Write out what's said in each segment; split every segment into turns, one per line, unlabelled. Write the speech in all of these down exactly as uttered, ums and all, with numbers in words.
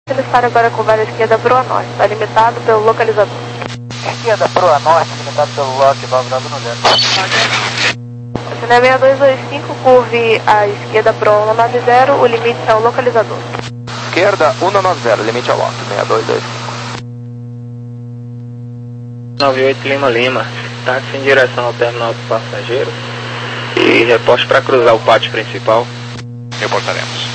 Ele está agora com vara esquerda proa norte, está limitado pelo localizador.
Esquerda proa norte, limitado pelo lock, valvulado no zero.
Cine seis dois dois cinco, curve à esquerda proa cento e noventa, o limite é o localizador.
Esquerda cento e noventa, limite ao lock, seis dois dois cinco.
nove oito Lima Lima, táxi em direção ao terminal dos passageiros e reposte para cruzar o pátio principal.
Reportaremos.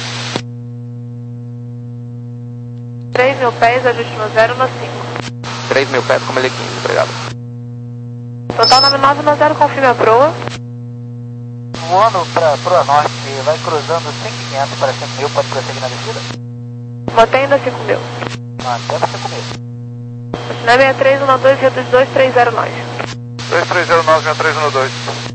três mil pés, ajuste no zero no cinco.
três mil pés, como ele quinze, obrigado.
Total nove nove no zero, confirme a proa.
Voando para proa norte, vai cruzando cinco mil e quinhentos para cinco mil, pode prosseguir na descida?
Mantém ainda cinco mil.
Mantendo cinco mil.
Cine seis três um dois, reduz dois três zero nove.
dois três zero nove, seis três um dois.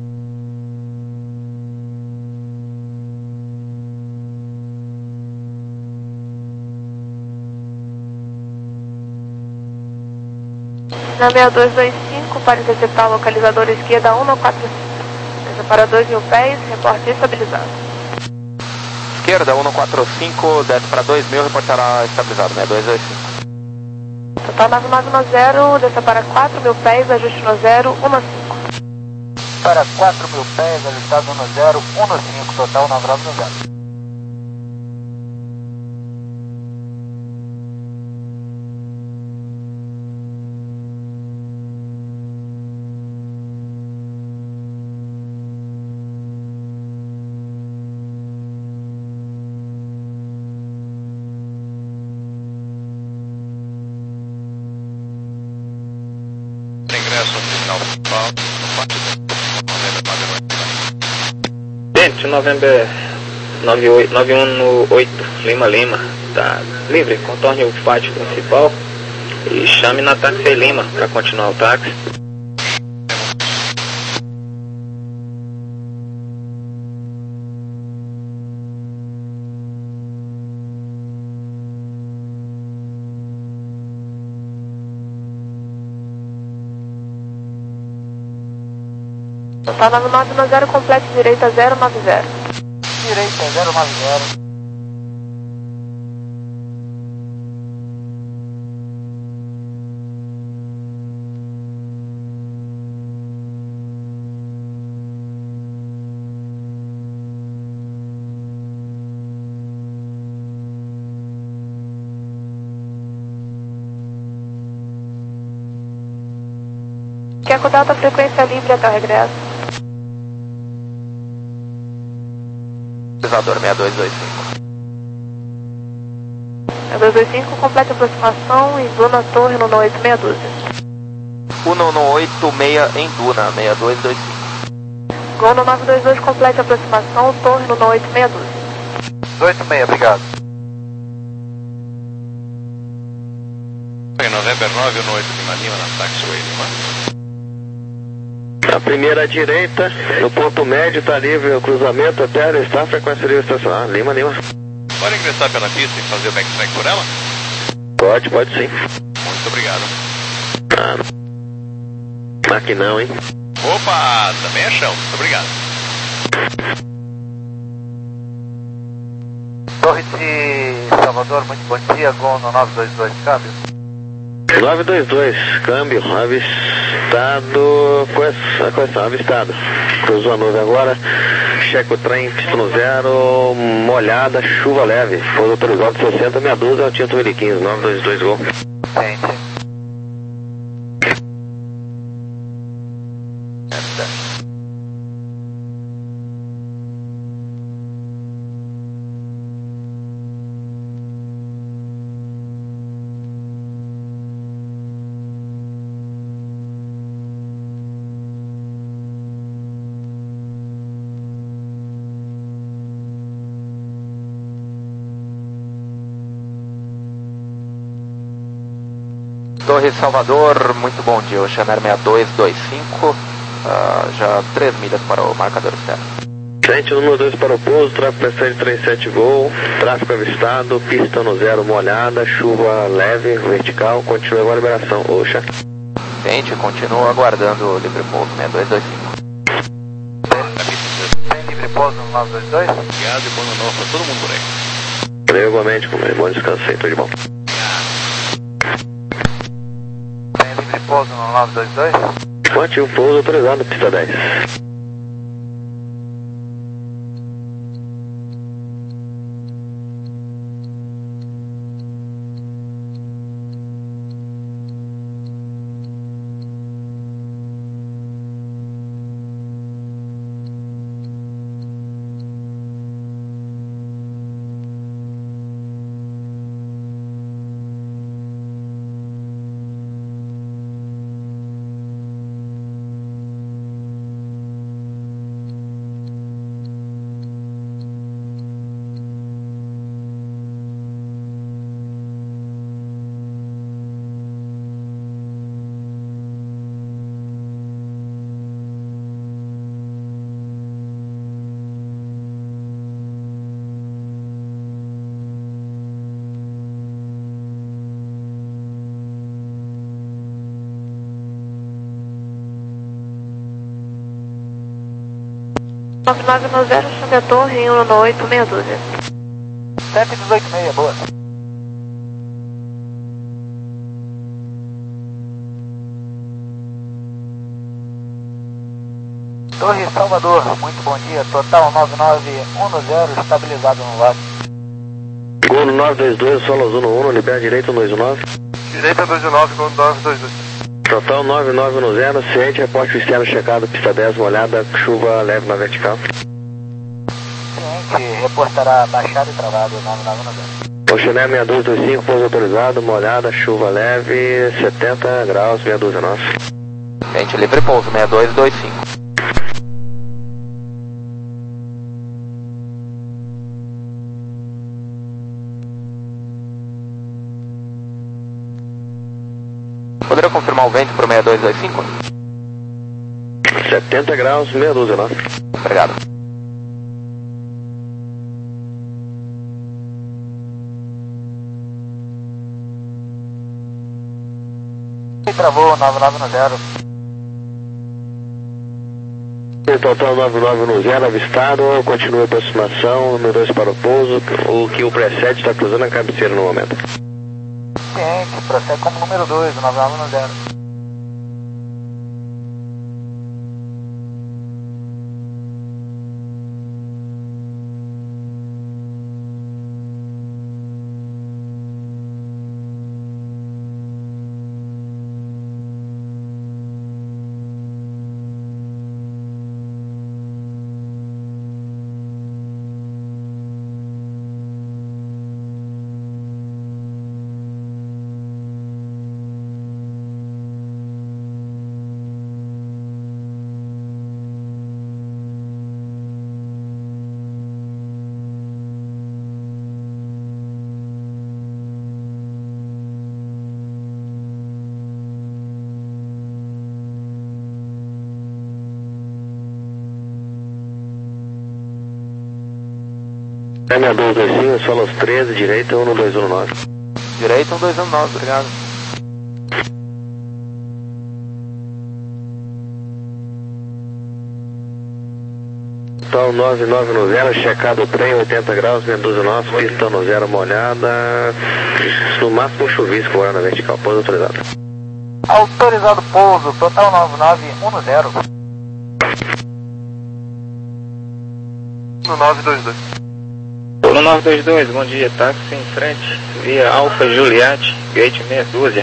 Cine seis dois dois cinco, para interceptar o localizador esquerda cento e quarenta e cinco. Desça para dois mil pés, reporte estabilizado.
Esquerda cento e quarenta e cinco, desce para dois mil, reportará estabilizado, seis dois dois cinco.
Total nove nove no zero, desça para quatro mil pés, ajuste no zero, um no cinco.
Para quatro mil pés, ajustado no zero, um no cinco, total nove nove no zero.
Gente, November nove um oito Lima Lima, tá livre, contorne o pátio principal e chame na táxi Lima para continuar o táxi.
Total nove nove no zero, complete direita zero nove zero.
Direita zero nove zero.
Quer com alta frequência livre até o regresso.
Pesador seis dois dois cinco.
seis dois dois cinco, complete aproximação em Duna, torre no oito meia dúzia.
um no oito seis em Duna, seis dois dois cinco.
Gol no nove dois dois, complete aproximação, torre no oito meia dúzia.
oito seis, obrigado.
Em November nove no oito Lima Lima, na taxiway Lima.
A primeira direita, no ponto médio, está livre o cruzamento até a frequência livre estacionar. Lima, Lima.
Pode ingressar pela pista e fazer o backtrack por ela?
Pode, pode sim.
Muito obrigado.
Ah, aqui não, hein?
Opa, também é chão. Muito obrigado.
Torre de Salvador, muito bom dia. Gol no nove dois dois, câmbio.
nove dois dois, câmbio, avistado, coisa, avistado. Cruzou a nuvem agora, checa o trem, pista no zero, molhada, chuva leve. Foi autorizado sessenta, meia dúzia, é o Tinto mil e quinze, nove dois dois, gol.
Gente.
Torre Salvador, muito bom dia. O Channel seis dois dois cinco, uh, já três milhas para o marcador externo.
Frente número dois para o pouso, tráfego P sete três sete Gol, tráfego avistado, pista no zero molhada, chuva leve, vertical, continua agora a liberação. Oxa.
Gente, continua aguardando o livre pouso seis dois dois cinco.
Tem livre pouso no nove dois dois?
Obrigado e bom ano novo para todo mundo por aí.
Valeu, igualmente, como é bom descanso aí, tudo de bom.
Tem livre pouso no nove dois dois?
Ativo o pouso autorizado, pista dez.
nove nove nove zero, chame a torre em um nove oito, meia dúzia.
sete dezoito e meia, boa. Torre Salvador, muito bom dia. Total nove nove um zero, estabilizado no lado.
Gol no nove dois dois, solo azul no um, libera direito no dois nove.
Direita dois nove, gol no nove dois dois.
Total nove nove um zero, ciente, reporte externo checado, pista dez, molhada, chuva leve na vertical.
Ciente, reportará baixado e travado, nove nove um zero.
Oceané seis dois dois cinco, pouso autorizado, molhada, chuva leve, setenta graus, meia dúzia nossa.
Gente, livre pouso, seis dois dois cinco. Poderia confirmar o vento para o seis dois dois cinco?
setenta graus, meia dúzia nossa.
Obrigado.
Travou nove nove um zero.
Total nove nove um zero, avistado, continua a aproximação, número dois para o pouso, o que o precede está cruzando a cabeceira no momento.
Ciente, procede como número dois, nove nove um zero.
seis dois dois cinco, solo aos treze, direita um dois um nove.
Direita um dois um nove, obrigado.
Total nove nove um zero, checado o trem, oitenta graus, meia dúzia nossa, pista no zero, molhada, no máximo chuvisco agora na vertical, pouso autorizado.
Autorizado pouso, total nove nove um zero.
No nove dois dois.
No nove dois dois, bom dia, táxi em frente, via Alfa Juliette, gate meia dúzia.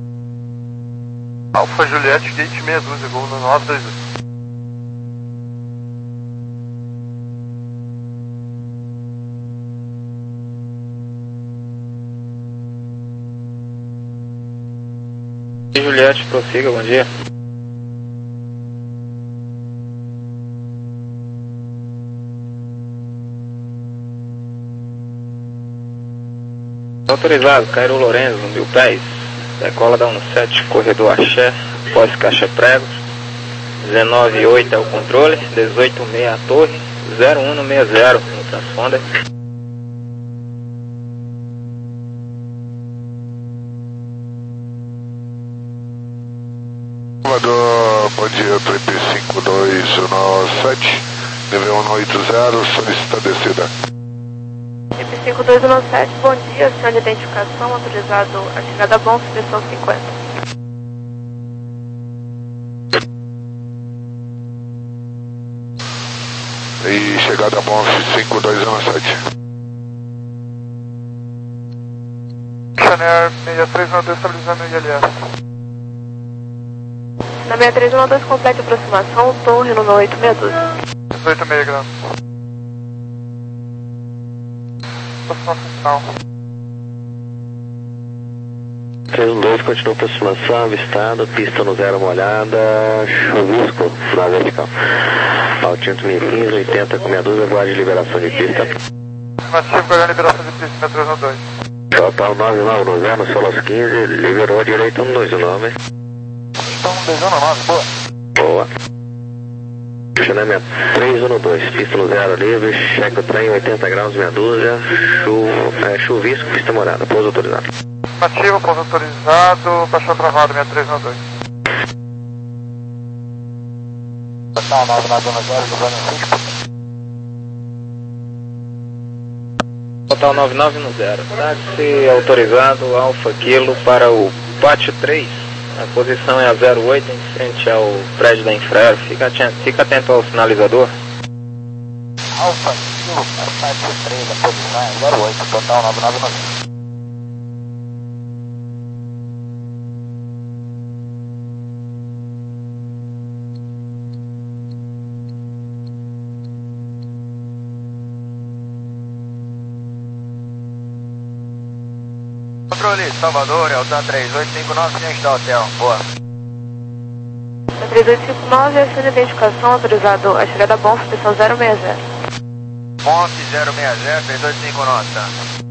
Alfa Juliette, gate meia dúzia, gol no nove dois dois.
Juliette, prossiga, bom dia. Autorizado, Cairo Lourenço, mil pés, decola da sete, corredor Axé, pós caixa pregos, dezenove oito é o controle, dezoito seis a torre, zero um seis zero no transponder.
Salvador, bom dia, T P cinco dois um sete, nível um oito zero, solicita a descida.
T P cinco dois um sete, bom dia, senhor de identificação, autorizado a chegada a bom, suspensão cinquenta.
E chegada a Bonf cinco dois um sete.
Chanel seis três um dois estabilizando o I L S.
Na seis três um dois, complete aproximação, torre número oito seis dois.
dezoito e meio graus. Aproximação final.
três um dois, continua aproximação, avistado, pista no zero molhada, chuvisco na vertical. Altímetro mil e quinze, oitenta com meia dúzia, guarda de liberação de pista.
Afirmativo, guarda liberação de pista, seis três um dois.
Total nove nove no zero, solo aos quinze, liberou a direita um dois nove.
Então, dois um nove, boa.
Boa. Funcionamento três um dois, pista no zero livre, checa o trem, oitenta graus, meia dúzia, chu, é, chuvisco, pista morada, pouso autorizado.
Afirmativo, pouso autorizado, baixou travado, seis três um dois. Total nove nove um zero, dobrando cinco.
Total nove nove no zero. Táxi autorizado, Alfa Kilo para o pátio três. A posição é a zero oito em frente ao prédio da Infraero. Fica, fica atento ao sinalizador.
Alfa Kilo para o pátio três, a posição é zero oito, total nove nove no zero. Controle, Salvador, Eltan três oito cinco nove, ciente da hotel, boa.
Na três oito cinco nove, a sua identificação, autorizado a chegada a bom, suspensão zero seis zero.
Bonf zero seis zero, três oito cinco nove, tá?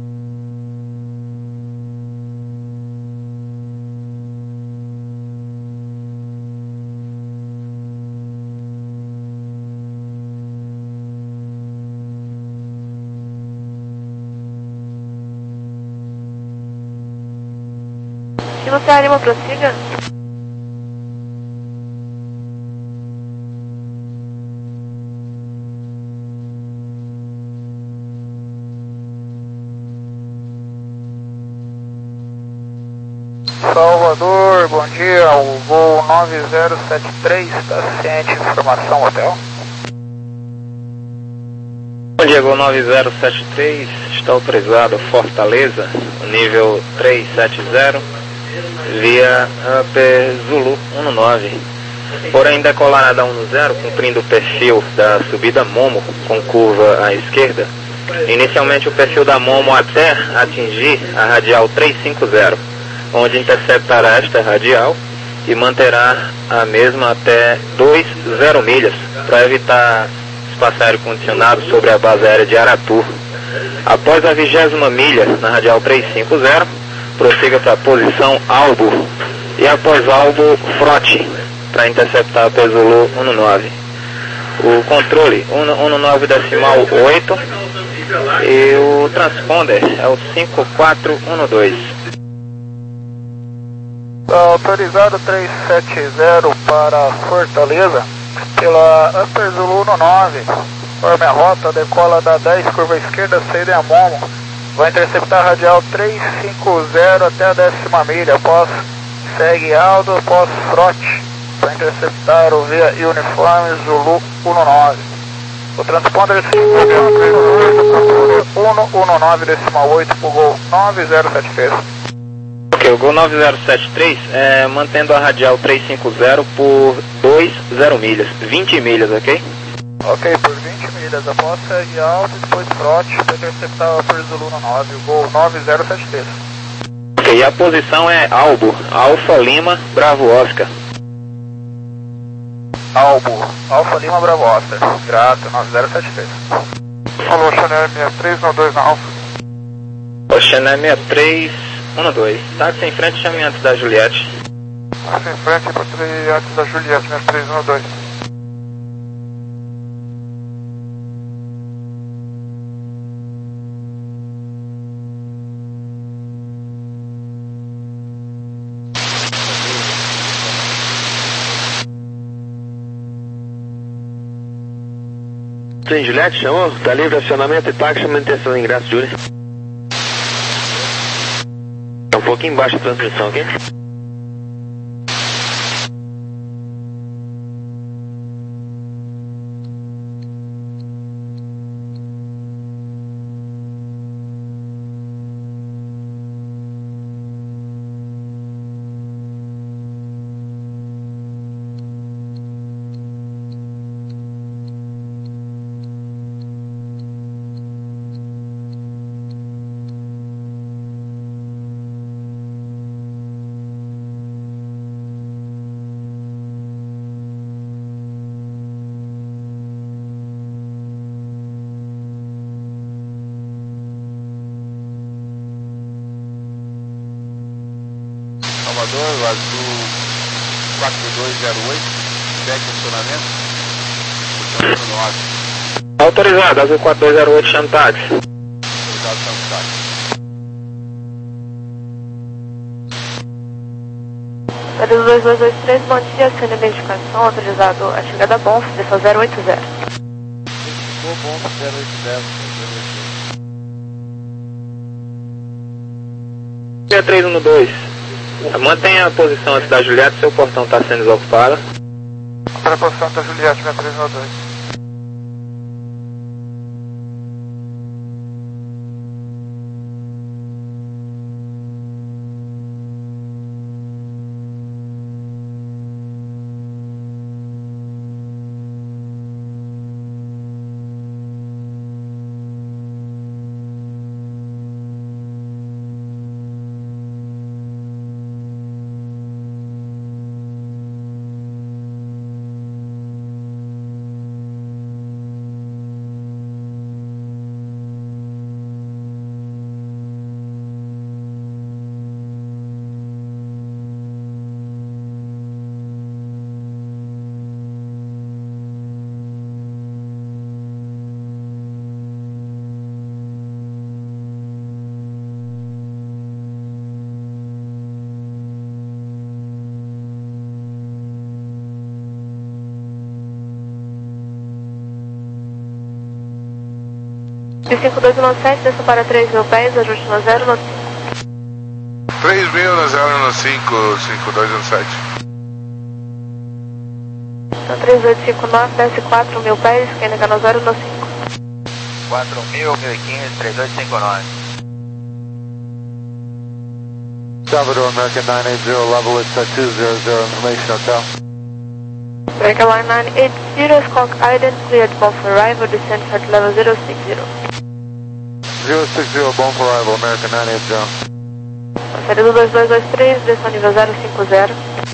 Se você anima, prossiga.
Salvador, bom dia, o voo nove zero sete três, está ciente, informação hotel.
Bom dia, gol nove zero sete três, está autorizado Fortaleza, nível trezentos e setenta, via Upper Zulu um nove. Porém, decolar a um zero, cumprindo o perfil da subida Momo, com curva à esquerda. Inicialmente o perfil da Momo até atingir a radial trezentos e cinquenta, onde interceptará esta radial e manterá a mesma até dois zero milhas, para evitar espaço aéreo condicionado sobre a base aérea de Aratu. Após a vigésima milha na radial trezentos e cinquenta, prossiga para a posição Albo e após Albo, frote para interceptar a Zulu um nove. O controle um nove decimal oito e o transponder é o cinco quatro um dois.
Autorizado trezentos e setenta para Fortaleza pela Upper Zulu um nove. Forme a rota, decola da dez, curva esquerda, saída em Amomo. Vai interceptar a radial trezentos e cinquenta até a décima milha. Após segue Aldo, após frote. Vai interceptar o via Uniforme Zulu um nove. O transponder cinco um nove decimal oito para o Gol nove zero sete três.
Ok, o Gol nove zero sete três é mantendo a radial trezentos e cinquenta por dois zero milhas, vinte milhas, ok?
Ok, por vinte milhas, após segue alto e depois frote para interceptar o Upper Zulu um nove, o Gol nove zero sete três.
Ok, e a posição é Albo, Alfa Lima, Bravo Oscar.
Albo, Alfa Lima, Bravo Oscar, grato, nove zero sete três. Falou, Chanel seis três um dois na Alfa.
O Chanel seis três um dois, táxi em frente, chame antes da Juliette.
Táxi em frente, encontrei antes da Juliette, seis três um dois.
Sim, Juliette, chamou? Tá livre acionamento e táxi, manutenção de ingresso, Júlio. pouquinho embaixo a transmissão aqui.
Salvador, azul quatro dois zero oito, segue funcionamento. Funcionamento no ar.
Autorizado, azul quatro dois zero oito, chame táxi.
Autorizado, chame táxi.
Período dois dois dois três, bom dia, sendo identificação, autorizado a chegada a Bonf, direção zero oito zero.
Ficou bom, zero oito zero.
Dia três um dois. Mantenha a posição antes da Juliette, seu portão está sendo desocupado.
Para a posição da Juliette, minha três um dois.
cinco dois um sete, desça para três mil pés, ajuste no zero no
três mil no zero no cinco, cinco dois um sete.
no três oito cinco nove, desce quatro mil pés, quem liga no zero no cinco.
quatro mil, mil e quinze, três oito cinco nove.
Salvador, American nine eight zero, level it's at two zero zero, information hotel.
American line nine eight zero, Squawk Ident, cleared Bonf arrival, descent at level zero six zero.
zero six zero, bom for arrival, American nine eight zero.
Período dois dois dois três, desça nível zero cinco zero.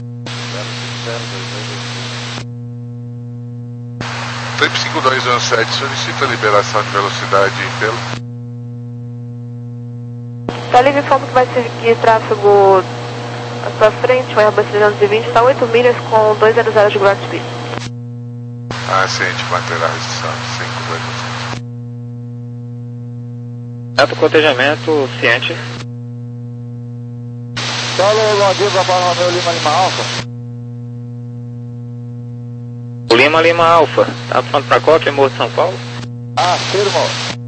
Trip cinco dois um sete, solicita liberação de velocidade pelo.
Tá livre, informa que vai seguir tráfego à sua frente, um Airbus trezentos e vinte, está oito milhas com duzentos de ground speed.
Ah, ciente, manterá a restrição cinco dois um sete.
Reto cotejamento, ciente.
Solo, bom dia, Papa Romeo Lima Lima Alfa.
Lima Lima Alfa, tá pronto para qual? Morro de São Paulo?
Ah, firmo.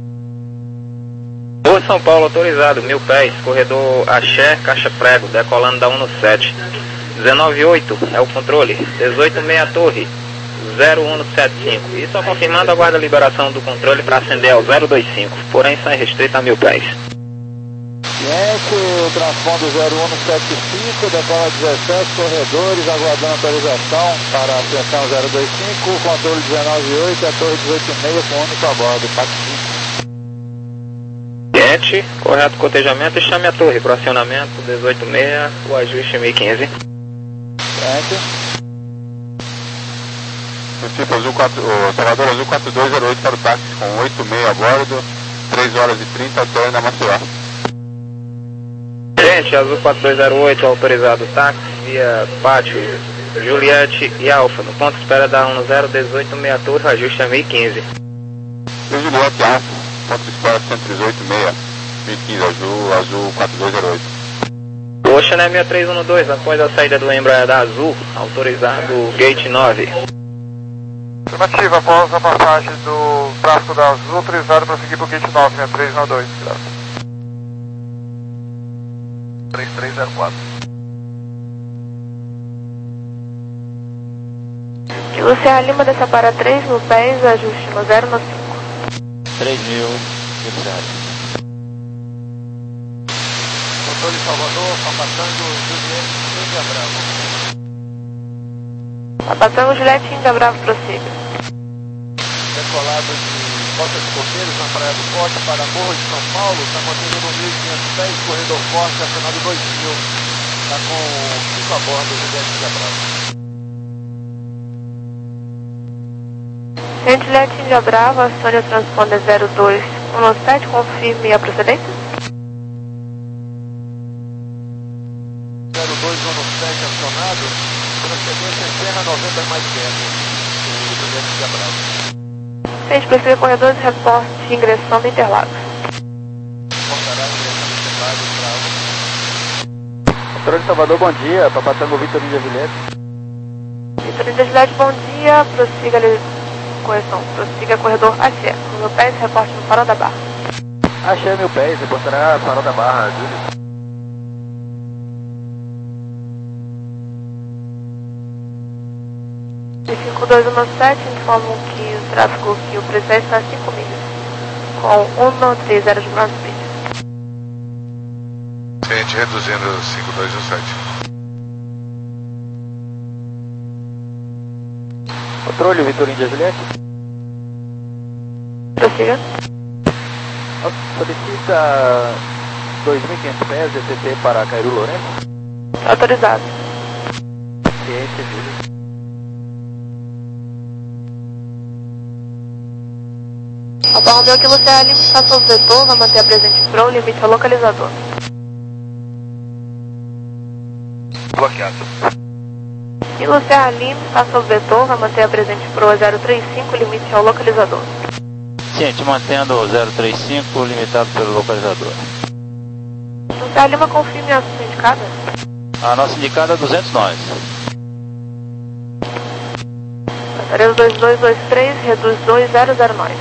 Morro de São Paulo, autorizado, mil pés, corredor Axé, caixa prego, decolando da um no sete. dezenove oito é o controle, dezoito seis torre, zero um sete cinco. E só confirmando, aguarda a liberação do controle para acender ao zero dois cinco, porém sai restrito a mil pés.
Ciente, o transpondo zero um sete cinco, decola dezessete, corredores, aguardando autorização para a ascensão zero dois cinco, controle dezenove oito, a torre dezoito seis com único a bordo, P A C cinco.
Ciente, correto cotejamento e chame a torre para acionamento dezoito seis, o ajuste mil e quinze.
Ciente.
Tipo azul quatro, o Salvador azul quatro dois zero oito para o táxi com oito seis a bordo, três horas e trinta, até na Maceió.
Gente, azul quatro dois zero oito, autorizado táxi via Pátio, Juliette e Alfa, no ponto de espera da um zero dezoito seis torre, ajuste a mil e quinze.
E Juliette Alfa, ponto de espera cento e dezoito seis, mil e quinze, azul, azul quatro dois zero oito.
Ocean é seis três um dois, após a saída do Embraer da Azul, autorizado Gate nove.
Afirmativa, após a passagem do tráfego da Azul, autorizado para seguir para o Gate nove, seis três um dois, graças. três três zero quatro.
Kilo Serra Lima, desça para três mil pés, ajuste no zero no cinco.
três mil, Kilo Serra Lima.
Controle Salvador, Papatango, Juliette, Índia Bravo.
Papatango, Juliette, Índia Bravo, prossiga.
Decolado de Costa de Copeiros, na Praia do Forte, para Morro de São Paulo, está mantendo no mil e quinhentos pés, corredor forte, acionado dois mil. Está com cinco a bordo, Juliette, Índia Bravo.
Gente, Juliette, Índia Bravo, acione o transponder zero dois um sete, confirme a procedência.
zero dois um sete acionado, procedência Serra noventa mais perto, Juliette, Índia Bravo.
Gente, prossiga corredor de reporte, ingressando Interlagos.
Portará ingressando Interlagos, Bravo.
Controle de Salvador, bom dia. Papatango, Vitor Índia Juliette.
Vitor Índia Juliette, bom dia. Prossiga ali, correção. Prossiga corredor Axé. Com mil pés, reporte no Farol da Barra.
Axé, mil pés, reportará Farol da Barra, Júlio.
cinco dois um sete informam que o tráfego que o presente está a cinco milhas, com cento e trinta de ground speed.
Gente, reduzindo cinco dois um sete.
Controle, Vitor Índia Juliette.
Prossiga.
Solicita dois mil e quinhentos pés, D T P para Cairu Lourenço.
Autorizado.
Ciência, Júlio.
Alfa Romeo, Kilo Serra Lima, está sob vetor, vai manter a presente Pro, limite ao localizador.
Bloqueado.
Kilo Serra Lima, está sob vetor, vai manter a presente Pro zero três cinco, limite ao localizador.
Ciente, mantendo o zero três cinco, limitado pelo localizador.
Kilo Serra Lima, confirme a sua indicada.
A nossa indicada é duzentos nós.
Passaredo dois dois dois três, reduz dois zero zero nove.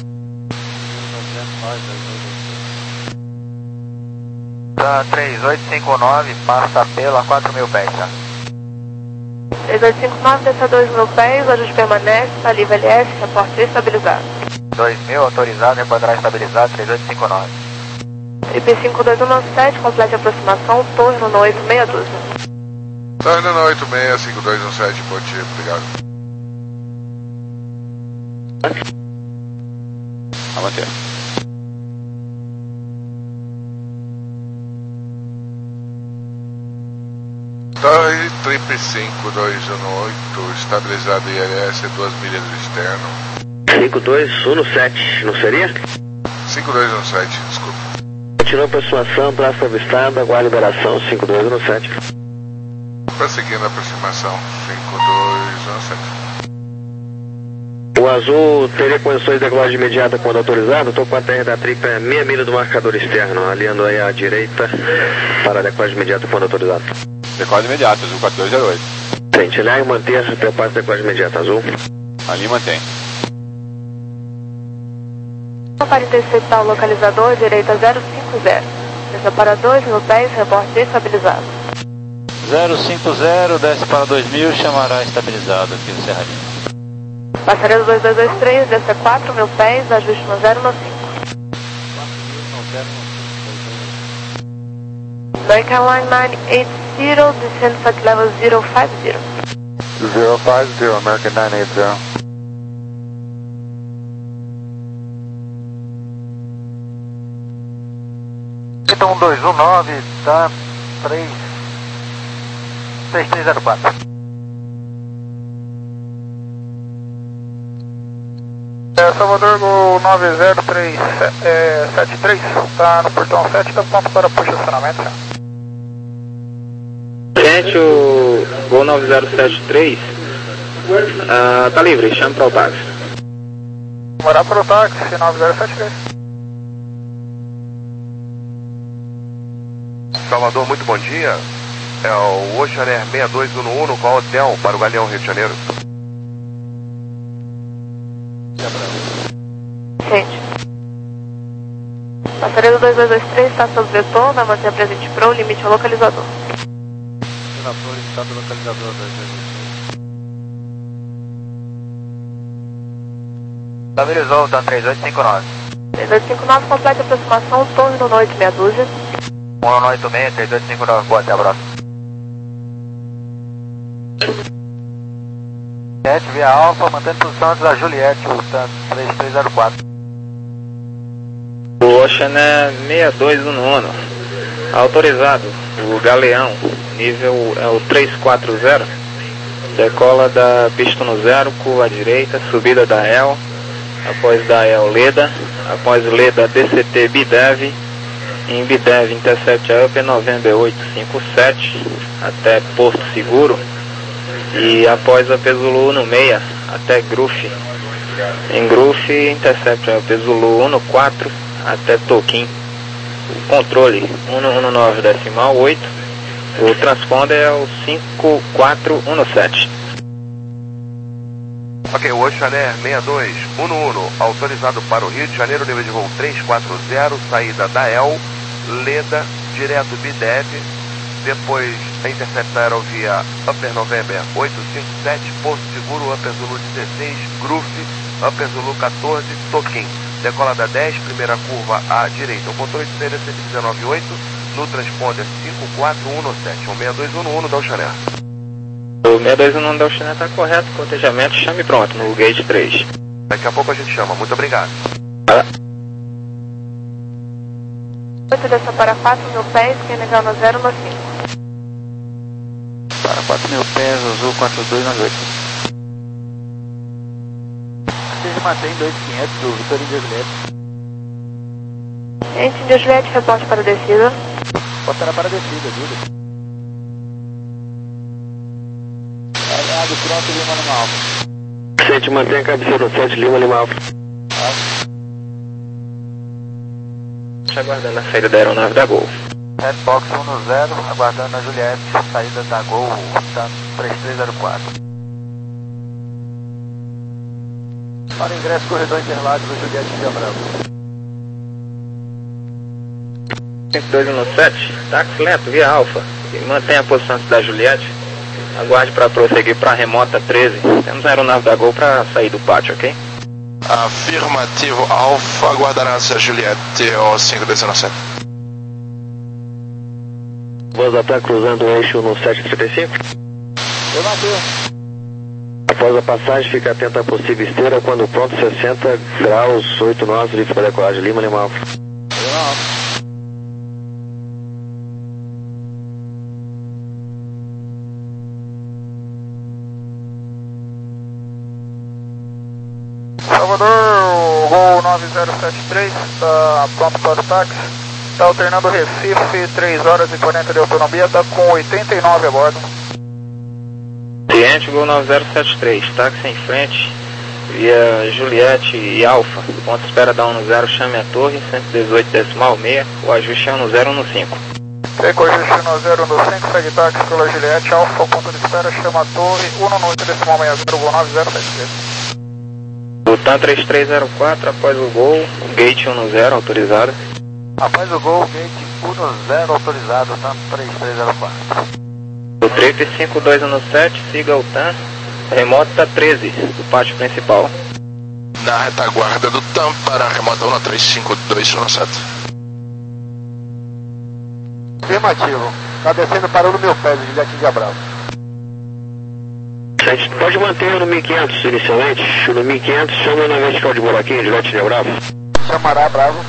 Tá três oito cinco nove, passa pela quatro mil pés, tá?
três oito cinco nove, desça dois mil pés, o ajuste permanece, está livre L S, reporte estabilizado.
dois mil, autorizado, reportará estabilizado, três oito cinco nove.
I P cinco dois um sete, complete a aproximação, torre no oito meia dúzia.
Tá indo na oito seis cinco dois um sete, pode ir, obrigado.
A manter.
Torre triple cinco dois um oito, estabilizado I L S, duas milhas do externo.
cinco dois um sete, não seria?
cinco dois um sete, desculpa.
Continua a aproximação, tráfego avistado, aguarde liberação, cinco dois um sete.
Prosseguindo a aproximação, cinco dois um sete.
O azul teria condições de decolagem imediata quando autorizado. Estou com a terra da tripla a meia milha do marcador externo, alinhando aí à direita para a decolagem imediata quando autorizado.
Decolagem imediata, azul quatro dois zero oito.
Frente, aliar e manter até parte da decolagem imediata, azul.
Ali mantém.
Para interceptar o localizador, direita zero cinco zero. Desça para dois mil pés, reporte estabilizado.
zero cinco zero, desce para dois mil, chamará estabilizado aqui no Serra Lima.
Passaredo dois dois dois três, desça quatro mil pés, ajuste no zero no cinco. American Line nove oito zero, descend flight level zero five zero.
zero five zero, American nove oito zero. Então dois um nove, tá três três zero quatro. É, Salvador Gol nove zero três sete três, está no portão sete, está pronto para posicionamento.
Gente, o Gol nove zero sete três uh, tá livre, chama para o táxi.
Morar para o táxi nove zero sete três.
Salvador, muito bom dia. É o Ocean Air seis dois um um, qual hotel para o Galeão, Rio de Janeiro?
Gente. Passaredo dois dois dois três está sob vetor, vai manter presente para o limite ao localizador.
Na torre, estado localizador dois dois dois três.
Estabilizou, tá três oito cinco nove.
três oito cinco nove, completa aproximação, torre no noite meia dúzia.
um um oito seis, três oito cinco nove, boa, até a próxima.
Juliette via Alfa, mantendo posição antes da Juliette, o três três zero quatro.
O Ocean é seis dois um um, autorizado, o Galeão, nível é o três quatro zero, decola da pista no zero, curva à direita, subida da E L, após da E L Leda, após Leda D C T Bidev, em Bidev intercept a Upper November oito cinco sete até Porto Seguro, e após a Zulu no seis até Gruff, em Gruff intercept a Zulu um quatro até Toquim, o controle um um nove decimal oito, o transponder é o cinco quatro um sete.
Ok, o Ocean Air seis dois um um, autorizado para o Rio de Janeiro, nível de voo três quatro zero, saída da E L, Leda, direto Bidev, depois a intercept aerovia Upper November oito cinco sete, Porto Seguro, Upper Zulu dezesseis, Gruff, Upper Zulu quatorze, Toquim. Decola da dez, primeira curva à direita. O controle de saída cento e dezenove oito, no transponder cinco quatro um sete, um seis dois um um da Ocean Air.
O seis dois um um da Ocean Air está correto, cotejamento, chame pronto, no gate três.
Daqui a pouco a gente chama, muito obrigado.
Ah.
oito dessa para quatro mil pés, quem legal no zero no cinco.
Para quatro mil pés, Azul quatro dois nove oito. Seja mantém dois mil e quinhentos do Vitor Índia Juliette.
Gente, Índia Juliette, reporte para a descida.
Botará para a descida, Júlio. Alinhado, pronto, Lima Lima Alfa.
sete, mantém a cabeceira, sete, Lima Lima Alfa.
Aguardando a saída da aeronave da Gol.
Redbox um no zero, aguardando a Juliette, saída da Gol, três três zero quatro. Para ingresso, corredor Interlagos, Juliette Via Bravo.
cinco dois um sete, táxi lento, via Alfa. E mantém a posição da Juliette. Aguarde para prosseguir para a remota treze. Temos a aeronave da Gol para sair do pátio, ok?
Afirmativo, Alfa, aguardará a Juliette ao cinco dois um sete.
Vamos estar cruzando o eixo no sete trinta e cinco.
Eu matei.
Após a passagem, fica atento à possível esteira. Quando pronto, sessenta graus, oito nove, livre para decolagem, Lima Lima Alfa.
Lima Alfa.
Salvador, Gol nove zero sete três, está pronto para o táxi. Está alternando Recife, três horas e quarenta de autonomia, está com oitenta e nove a bordo.
Cliente, Gol nove zero sete três, táxi em frente, via Juliette e Alfa. Ponto espera da um no zero, chame a torre, cento e dezoito decimal seis, o ajuste é um no zero no cinco.
Ok, com ajuste no zero no cinco, segue táxi pela Juliette, Alfa, ponto de espera, chama a torre, um no oito decimal seis zero, Gol nove zero sete três.
O T A M três três zero quatro, após o Gol, o gate um no zero, autorizado.
Após o Gol, gate um no zero, autorizado, T A M três três zero quatro.
O Trip cinco dois um sete, siga o T A M, remota treze, do pátio principal.
Na retaguarda do T A M para a remota um três cinco dois um sete.
Afirmativo, está descendo para o no meu pé, Juliette Via Bravo.
Pode manter no mil e quinhentos inicialmente. No mil e quinhentos, chama na vertical de buraquinho, Juliette Via Bravo.
Chamará Bravo.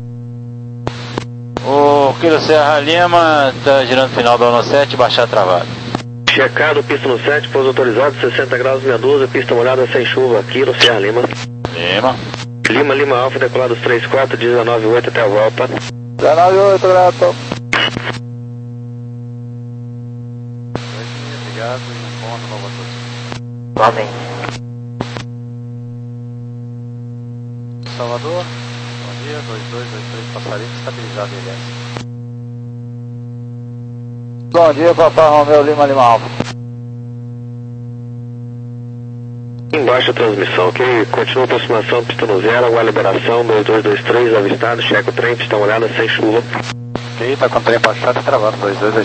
O Kilo Serra Lima está girando final da ONU sete, baixar travado.
Checado, pista no sete, pouso autorizado, sessenta graus, meia dúzia, pista molhada sem chuva, Kilo Serra Lima.
Lima.
Lima, Lima Alfa, decolados três quatro, dezenove oito até a volta.
dezenove oito, grato.
Obrigado e bom ano novo a todos.
Igualmente.
Salvador, bom dia, dois dois dois três, passarinho estabilizado em L S.
Bom dia, Papai Romeu Lima Lima Alfa.
Embaixo a transmissão, ok? Continua a aproximação, pista no zero, aguarda liberação, dois dois dois três, avistado, checa o trem, pista molhada, sem chuva.
Ok, tá com o trem passado e travando, dois dois dois